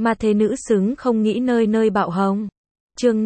Mà thế nữ xứng không nghĩ nơi nơi bạo hồng. Chương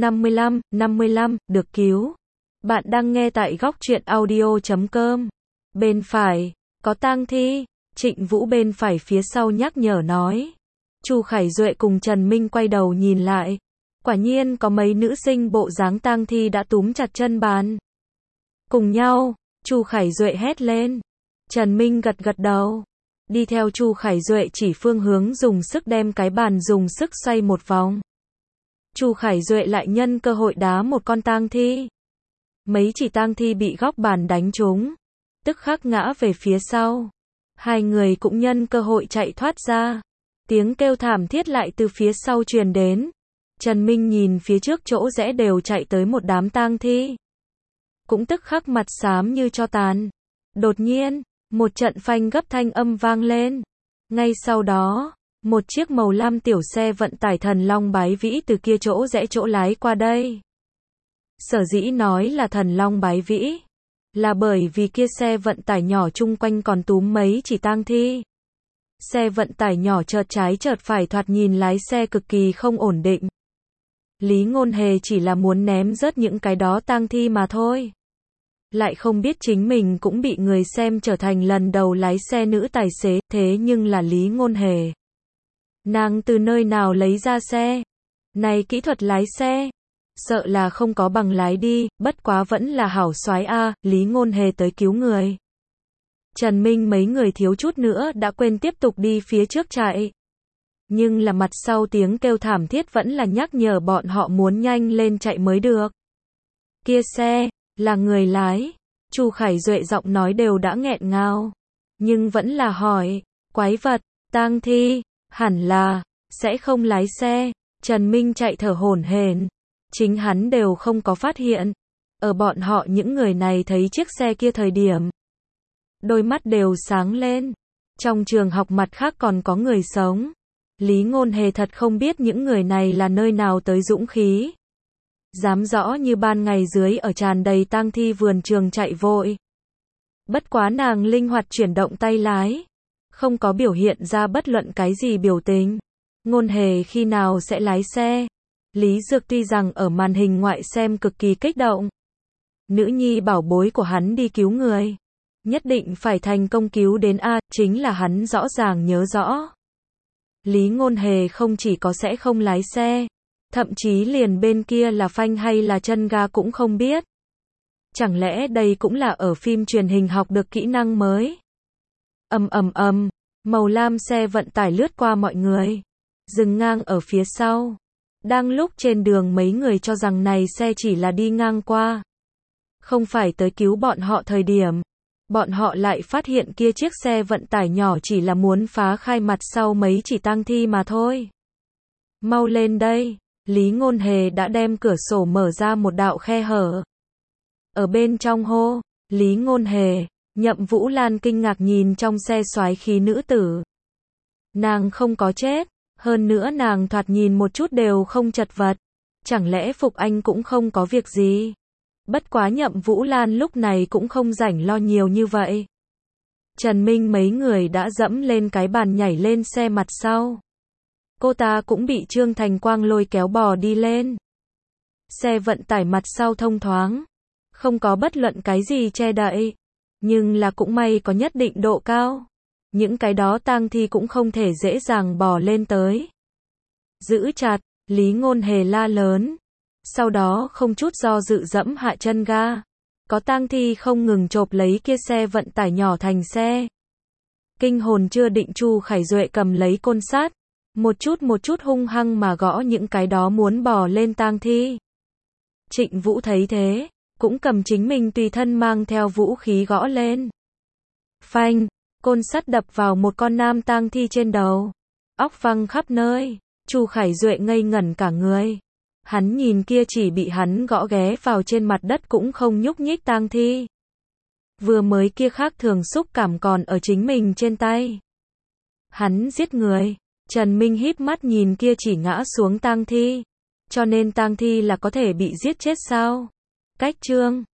55, được cứu. Bạn đang nghe tại góc truyện audio.com. Bên phải, có tang thi. Trịnh Vũ bên phải phía sau nhắc nhở nói. Chu Khải Duệ cùng Trần Minh quay đầu nhìn lại. Quả nhiên có mấy nữ sinh bộ dáng tang thi đã túm chặt chân bàn. Cùng nhau, Chu Khải Duệ hét lên. Trần Minh gật gật đầu. Đi theo Chu Khải Duệ chỉ phương hướng dùng sức đem cái bàn dùng sức xoay một vòng. Chu Khải Duệ lại nhân cơ hội đá một con tang thi. Mấy chỉ tang thi bị góc bàn đánh trúng, tức khắc ngã về phía sau. Hai người cũng nhân cơ hội chạy thoát ra. Tiếng kêu thảm thiết lại từ phía sau truyền đến. Trần Minh nhìn phía trước chỗ rẽ đều chạy tới một đám tang thi. Cũng tức khắc mặt xám như tro tàn. Đột nhiên, một trận phanh gấp thanh âm vang lên. Ngay sau đó, một chiếc màu lam tiểu xe vận tải Thần Long Bái Vĩ từ kia chỗ rẽ chỗ lái qua đây. Sở dĩ nói là Thần Long Bái Vĩ, là bởi vì kia xe vận tải nhỏ chung quanh còn túm mấy chỉ tang thi. Xe vận tải nhỏ chợt trái chợt phải thoạt nhìn lái xe cực kỳ không ổn định. Lý Ngôn Hề chỉ là muốn ném rớt những cái đó tang thi mà thôi. Lại không biết chính mình cũng bị người xem trở thành lần đầu lái xe nữ tài xế, thế nhưng là Lý Ngôn Hề. Nàng từ nơi nào lấy ra xe? Này kỹ thuật lái xe, sợ là không có bằng lái đi, bất quá vẫn là hảo soái a, Lý Ngôn Hề tới cứu người. Trần Minh mấy người thiếu chút nữa đã quên tiếp tục đi phía trước chạy. Nhưng là mặt sau tiếng kêu thảm thiết vẫn là nhắc nhở bọn họ muốn nhanh lên chạy mới được. Kia xe, là người lái. Chu Khải Duệ giọng nói đều đã nghẹn ngào. Nhưng vẫn là hỏi, quái vật, tang thi, hẳn là, sẽ không lái xe. Trần Minh chạy thở hổn hển. Chính hắn đều không có phát hiện. Ở bọn họ những người này thấy chiếc xe kia thời điểm. Đôi mắt đều sáng lên. Trong trường học mặt khác còn có người sống. Lý Ngôn Hề thật không biết những người này là nơi nào tới dũng khí. Dám rõ như ban ngày dưới ở tràn đầy tang thi vườn trường chạy vội. Bất quá nàng linh hoạt chuyển động tay lái. Không có biểu hiện ra bất luận cái gì biểu tình. Ngôn Hề khi nào sẽ lái xe? Lý Dược tuy rằng ở màn hình ngoại xem cực kỳ kích động. Nữ nhi bảo bối của hắn đi cứu người. Nhất định phải thành công cứu đến A, chính là hắn rõ ràng nhớ rõ. Lý Ngôn Hề không chỉ có sẽ không lái xe, thậm chí liền bên kia là phanh hay là chân ga cũng không biết. Chẳng lẽ đây cũng là ở phim truyền hình học được kỹ năng mới? Màu lam xe vận tải lướt qua mọi người, dừng ngang ở phía sau. Đang lúc trên đường mấy người cho rằng này xe chỉ là đi ngang qua, không phải tới cứu bọn họ thời điểm. Bọn họ lại phát hiện kia chiếc xe vận tải nhỏ chỉ là muốn phá khai mặt sau mấy chỉ tang thi mà thôi. Mau lên đây, Lý Ngôn Hề đã đem cửa sổ mở ra một đạo khe hở. Ở bên trong hô, Lý Ngôn Hề, Nhậm Vũ Lan kinh ngạc nhìn trong xe soái khí nữ tử. Nàng không có chết, hơn nữa nàng thoạt nhìn một chút đều không chật vật. Chẳng lẽ Phục Anh cũng không có việc gì? Bất quá Nhậm Vũ Lan lúc này cũng không rảnh lo nhiều như vậy. Trần Minh mấy người đã dẫm lên cái bàn nhảy lên xe mặt sau. Cô ta cũng bị Trương Thành Quang lôi kéo bò đi lên. Xe vận tải mặt sau thông thoáng, không có bất luận cái gì che đậy, nhưng là cũng may có nhất định độ cao. Những cái đó tang thi cũng không thể dễ dàng bò lên tới. Giữ chặt, Lý Ngôn Hề la lớn. Sau đó không chút do dự dẫm hạ chân ga. Có tang thi không ngừng chộp lấy kia xe vận tải nhỏ thành xe. Kinh hồn chưa định Chu Khải Duệ cầm lấy côn sắt, một chút hung hăng mà gõ những cái đó muốn bò lên tang thi. Trịnh Vũ thấy thế, cũng cầm chính mình tùy thân mang theo vũ khí gõ lên. Phanh, côn sắt đập vào một con nam tang thi trên đầu. Óc văng khắp nơi, Chu Khải Duệ ngây ngẩn cả người. Hắn nhìn kia chỉ bị hắn gõ ghé vào trên mặt đất cũng không nhúc nhích tang thi. Vừa mới kia khác thường xúc cảm còn ở chính mình trên tay. Hắn giết người. Trần Minh híp mắt nhìn kia chỉ ngã xuống tang thi. Cho nên tang thi là có thể bị giết chết sao? Cách chương